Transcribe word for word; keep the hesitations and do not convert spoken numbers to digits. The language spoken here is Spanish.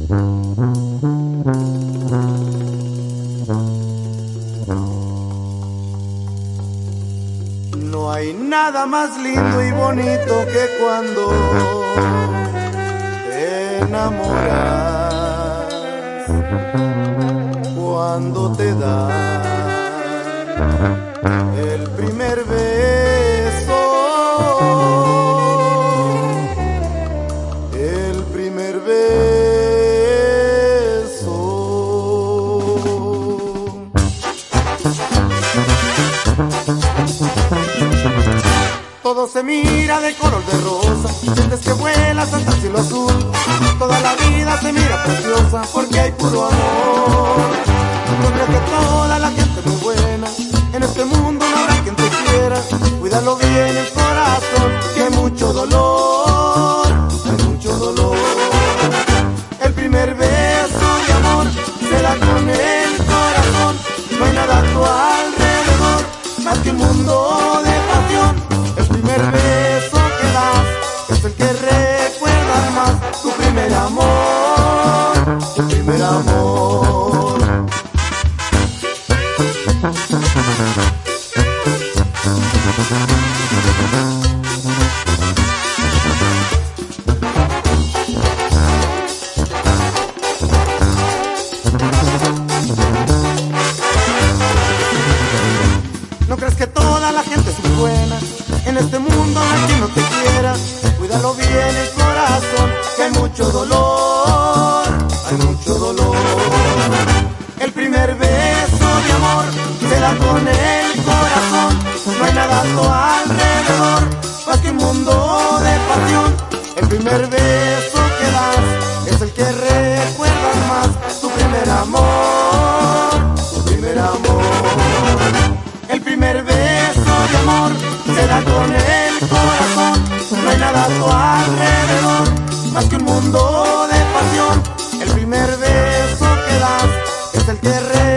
No hay nada más lindo y bonito que cuando te enamoras, cuando te dan el primer beso, el primer beso. Todo se mira de color de rosa, sientes que vuelas hasta el cielo azul. Toda la vida se mira preciosa porque hay puro amor. No creas que toda la gente es muy buena, en este mundo no habrá quien te quiera. Cuídalo bien el corazón, que hay mucho dolor, hay mucho dolor. El primer beso de amor se da con el corazón. No hay nada a tu alrededor más que un mundo de pasión. El primer beso que das es el que recuerdas más, tu primer amor, tu primer amor. No crees que toda la gente es muy buena, en este mundo no hay quien no te quiera. Cuídalo bien el corazón, que hay mucho dolor, hay mucho dolor. El primer beso de amor se da con el corazón. No hay nada a tu alrededor más que un mundo de pasión. El primer beso que das es el que recuerdas más, tu primer amor, tu primer amor. El primer beso de amor se da con el corazón. No hay nada a tu alrededor más que un mundo de pasión. El primer beso que das es el que recuerdas.